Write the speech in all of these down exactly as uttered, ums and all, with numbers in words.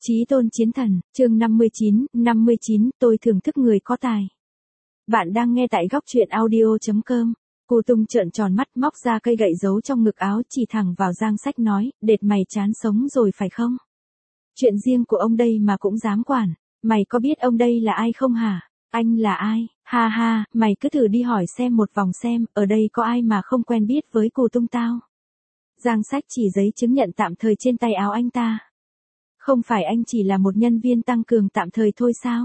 Chí tôn chiến thần, chương năm mươi chín, năm mươi chín, tôi thưởng thức người có tài. Bạn đang nghe tại góc truyện audio chấm com. Cô Tung trợn tròn mắt móc ra cây gậy giấu trong ngực áo chỉ thẳng vào Giang Sách nói, đệt mày chán sống rồi phải không? Chuyện riêng của ông đây mà cũng dám quản, mày có biết ông đây là ai không hả? Anh là ai? Ha ha, mày cứ thử đi hỏi xem một vòng xem, ở đây có ai mà không quen biết với cô Tung tao? Giang Sách chỉ giấy chứng nhận tạm thời trên tay áo anh ta. Không phải anh chỉ là một nhân viên tăng cường tạm thời thôi sao?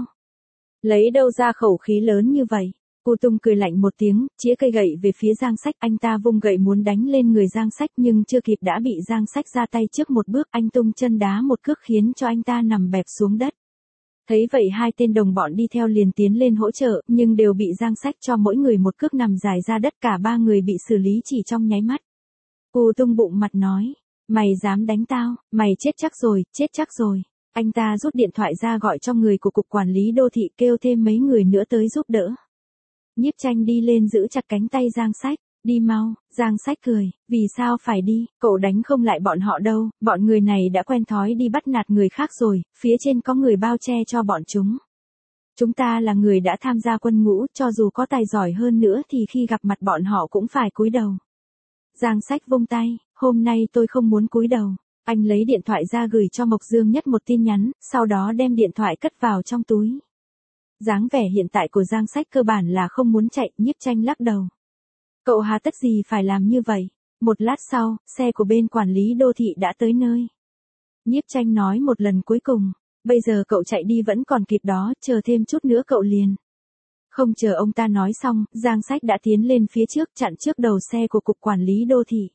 Lấy đâu ra khẩu khí lớn như vậy? Cô Tung cười lạnh một tiếng, chĩa cây gậy về phía Giang Sách. Anh ta vung gậy muốn đánh lên người Giang Sách nhưng chưa kịp đã bị Giang Sách ra tay trước một bước. Anh tung chân đá một cước khiến cho anh ta nằm bẹp xuống đất. Thấy vậy hai tên đồng bọn đi theo liền tiến lên hỗ trợ, nhưng đều bị Giang Sách cho mỗi người một cước nằm dài ra đất. Cả ba người bị xử lý chỉ trong nháy mắt. Cô Tung bụng mặt nói. Mày dám đánh tao, mày chết chắc rồi, chết chắc rồi. Anh ta rút điện thoại ra gọi cho người của cục quản lý đô thị kêu thêm mấy người nữa tới giúp đỡ. Nhiếp Tranh đi lên giữ chặt cánh tay Giang Sách, đi mau. Giang Sách cười, vì sao phải đi, cậu đánh không lại bọn họ đâu, bọn người này đã quen thói đi bắt nạt người khác rồi, phía trên có người bao che cho bọn chúng. Chúng ta là người đã tham gia quân ngũ, cho dù có tài giỏi hơn nữa thì khi gặp mặt bọn họ cũng phải cúi đầu. Giang Sách vung tay, hôm nay tôi không muốn cúi đầu. Anh lấy điện thoại ra gửi cho Mộc Dương Nhất một tin nhắn, sau đó đem điện thoại cất vào trong túi. Dáng vẻ hiện tại của Giang Sách cơ bản là không muốn chạy. Nhiếp Tranh lắc đầu. Cậu hà tất gì phải làm như vậy? Một lát sau, xe của bên quản lý đô thị đã tới nơi. Nhiếp Tranh nói một lần cuối cùng, bây giờ cậu chạy đi vẫn còn kịp đó, chờ thêm chút nữa cậu liền. Không chờ ông ta nói xong, Giang Sách đã tiến lên phía trước chặn trước đầu xe của cục quản lý đô thị.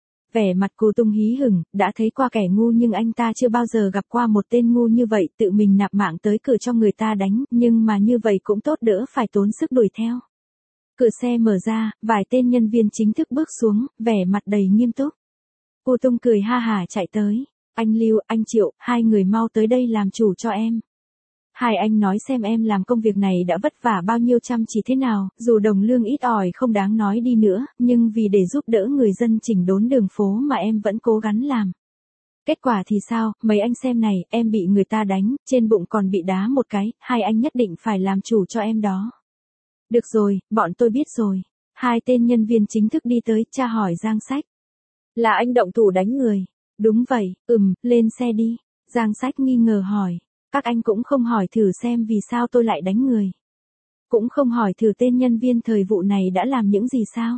Vẻ mặt Cô Tung hí hửng, đã thấy qua kẻ ngu nhưng anh ta chưa bao giờ gặp qua một tên ngu như vậy, tự mình nạp mạng tới cửa cho người ta đánh, nhưng mà như vậy cũng tốt đỡ phải tốn sức đuổi theo. Cửa xe mở ra, vài tên nhân viên chính thức bước xuống, vẻ mặt đầy nghiêm túc. Cô Tung cười ha hả chạy tới. Anh Lưu, anh Triệu, hai người mau tới đây làm chủ cho em. Hai anh nói xem em làm công việc này đã vất vả bao nhiêu chăm chỉ thế nào, dù đồng lương ít ỏi không đáng nói đi nữa, nhưng vì để giúp đỡ người dân chỉnh đốn đường phố mà em vẫn cố gắng làm. Kết quả thì sao, mấy anh xem này, em bị người ta đánh, trên bụng còn bị đá một cái, hai anh nhất định phải làm chủ cho em đó. Được rồi, bọn tôi biết rồi. Hai tên nhân viên chính thức đi tới, tra hỏi Giang Sách. Là anh động thủ đánh người? Đúng vậy, ừm, lên xe đi. Giang Sách nghi ngờ hỏi. Các anh cũng không hỏi thử xem vì sao tôi lại đánh người. Cũng không hỏi thử tên nhân viên thời vụ này đã làm những gì sao.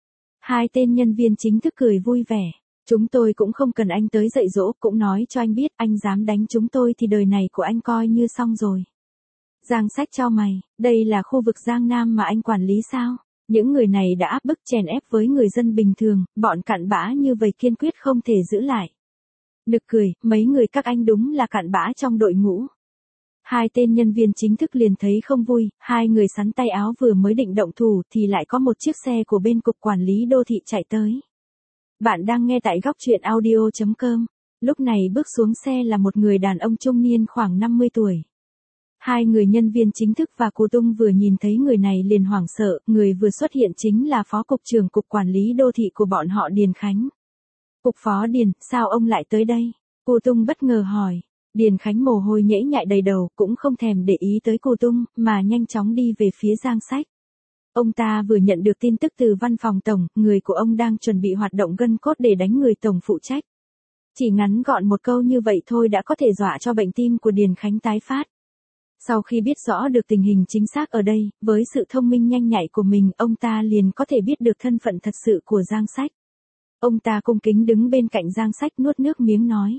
Hai tên nhân viên chính thức cười vui vẻ. Chúng tôi cũng không cần anh tới dạy dỗ, cũng nói cho anh biết anh dám đánh chúng tôi thì đời này của anh coi như xong rồi. Giang Sách chau mày, đây là khu vực Giang Nam mà anh quản lý sao? Những người này đã áp bức chèn ép với người dân bình thường, bọn cặn bã như vậy kiên quyết không thể giữ lại. Nực cười, mấy người các anh đúng là cặn bã trong đội ngũ. Hai tên nhân viên chính thức liền thấy không vui, hai người sắn tay áo vừa mới định động thủ thì lại có một chiếc xe của bên cục quản lý đô thị chạy tới. Bạn đang nghe tại góc truyện audio chấm com. Lúc này bước xuống xe là một người đàn ông trung niên khoảng năm mươi tuổi. Hai người nhân viên chính thức và Cô Tung vừa nhìn thấy người này liền hoảng sợ, người vừa xuất hiện chính là phó cục trưởng cục quản lý đô thị của bọn họ Điền Khánh. Cục phó Điền, sao ông lại tới đây? Cô Tung bất ngờ hỏi. Điền Khánh mồ hôi nhễ nhại đầy đầu, cũng không thèm để ý tới Cô Tung, mà nhanh chóng đi về phía Giang Sách. Ông ta vừa nhận được tin tức từ văn phòng tổng, người của ông đang chuẩn bị hoạt động gân cốt để đánh người tổng phụ trách. Chỉ ngắn gọn một câu như vậy thôi đã có thể dọa cho bệnh tim của Điền Khánh tái phát. Sau khi biết rõ được tình hình chính xác ở đây, với sự thông minh nhanh nhạy của mình, ông ta liền có thể biết được thân phận thật sự của Giang Sách. Ông ta cung kính đứng bên cạnh Giang Sách nuốt nước miếng nói.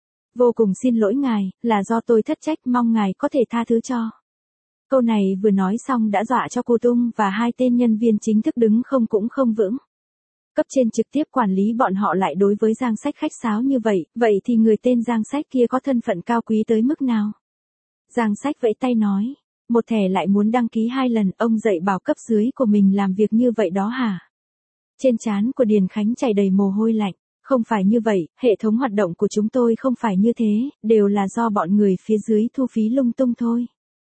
Vô cùng xin lỗi ngài, là do tôi thất trách, mong ngài có thể tha thứ cho. Câu này vừa nói xong đã dọa cho Cô Tung và hai tên nhân viên chính thức đứng không cũng không vững. Cấp trên trực tiếp quản lý bọn họ lại đối với Giang Sách khách sáo như vậy, vậy thì người tên Giang Sách kia có thân phận cao quý tới mức nào? Giang Sách vẫy tay nói, một thẻ lại muốn đăng ký hai lần, ông dạy bảo cấp dưới của mình làm việc như vậy đó hả? Trên trán của Điền Khánh chảy đầy mồ hôi lạnh, không phải như vậy, hệ thống hoạt động của chúng tôi không phải như thế, đều là do bọn người phía dưới thu phí lung tung thôi.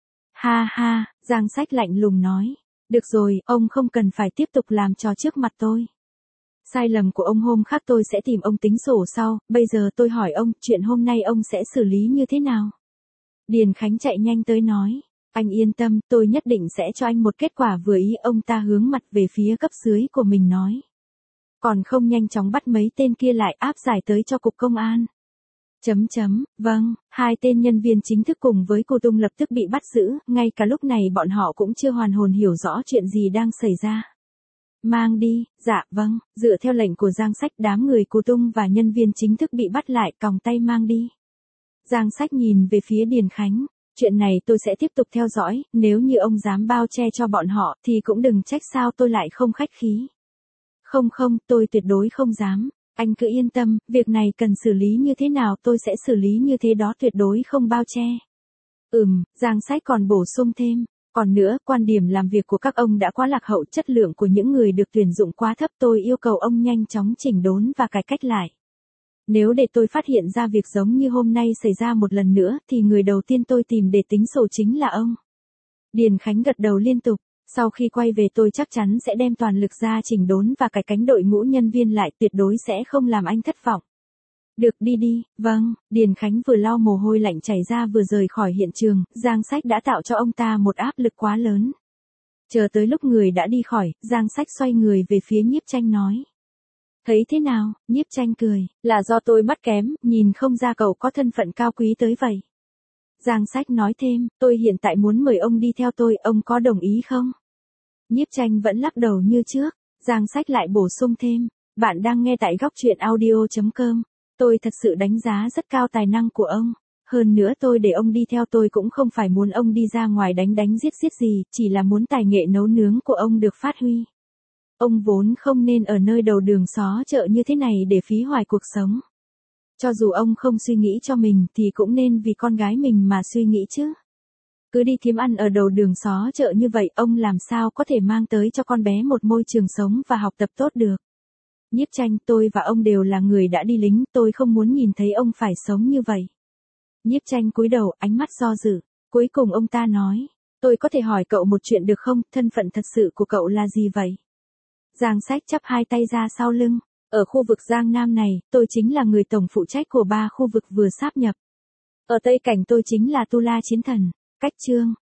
Ha ha, Giang Sách lạnh lùng nói, được rồi, ông không cần phải tiếp tục làm trò trước mặt tôi. Sai lầm của ông hôm khác tôi sẽ tìm ông tính sổ sau, bây giờ tôi hỏi ông, chuyện hôm nay ông sẽ xử lý như thế nào? Điền Khánh chạy nhanh tới nói, anh yên tâm, tôi nhất định sẽ cho anh một kết quả vừa ý. Ông ta hướng mặt về phía cấp dưới của mình nói. Còn không nhanh chóng bắt mấy tên kia lại áp giải tới cho cục công an. Chấm chấm, vâng, hai tên nhân viên chính thức cùng với cô Tung lập tức bị bắt giữ, ngay cả lúc này bọn họ cũng chưa hoàn hồn hiểu rõ chuyện gì đang xảy ra. Mang đi, dạ vâng, dựa theo lệnh của Giang Sách đám người cô Tung và nhân viên chính thức bị bắt lại còng tay mang đi. Giang Sách nhìn về phía Điền Khánh, chuyện này tôi sẽ tiếp tục theo dõi, nếu như ông dám bao che cho bọn họ thì cũng đừng trách sao tôi lại không khách khí. Không không, tôi tuyệt đối không dám. Anh cứ yên tâm, việc này cần xử lý như thế nào tôi sẽ xử lý như thế đó, tuyệt đối không bao che. Ừm, Giang Sách còn bổ sung thêm. Còn nữa, quan điểm làm việc của các ông đã quá lạc hậu, chất lượng của những người được tuyển dụng quá thấp, tôi yêu cầu ông nhanh chóng chỉnh đốn và cải cách lại. Nếu để tôi phát hiện ra việc giống như hôm nay xảy ra một lần nữa, thì người đầu tiên tôi tìm để tính sổ chính là ông. Điền Khánh gật đầu liên tục. Sau khi quay về tôi chắc chắn sẽ đem toàn lực ra chỉnh đốn và cải cánh đội ngũ nhân viên lại, tuyệt đối sẽ không làm anh thất vọng. Được, đi đi, vâng, Điền Khánh vừa lau mồ hôi lạnh chảy ra vừa rời khỏi hiện trường, Giang Sách đã tạo cho ông ta một áp lực quá lớn. Chờ tới lúc người đã đi khỏi, Giang Sách xoay người về phía Nhiếp Tranh nói. Thấy thế nào? Nhiếp Tranh cười, là do tôi mắt kém, nhìn không ra cậu có thân phận cao quý tới vậy. Giang Sách nói thêm, tôi hiện tại muốn mời ông đi theo tôi, ông có đồng ý không? Nhiếp Tranh vẫn lắc đầu như trước, Giang Sách lại bổ sung thêm, bạn đang nghe tại góc truyện audio chấm com, tôi thật sự đánh giá rất cao tài năng của ông, hơn nữa tôi để ông đi theo tôi cũng không phải muốn ông đi ra ngoài đánh đánh giết giết gì, chỉ là muốn tài nghệ nấu nướng của ông được phát huy. Ông vốn không nên ở nơi đầu đường xó chợ như thế này để phí hoài cuộc sống. Cho dù ông không suy nghĩ cho mình thì cũng nên vì con gái mình mà suy nghĩ chứ. Cứ đi kiếm ăn ở đầu đường xó chợ như vậy, ông làm sao có thể mang tới cho con bé một môi trường sống và học tập tốt được. Nhiếp Tranh, tôi và ông đều là người đã đi lính, tôi không muốn nhìn thấy ông phải sống như vậy. Nhiếp Tranh cúi đầu, ánh mắt do dự. Cuối cùng ông ta nói, tôi có thể hỏi cậu một chuyện được không, thân phận thật sự của cậu là gì vậy? Giang Sách chắp hai tay ra sau lưng. Ở khu vực Giang Nam này, tôi chính là người tổng phụ trách của ba khu vực vừa sáp nhập. Ở Tây Cảnh tôi chính là Tu La Chiến Thần. Cách chương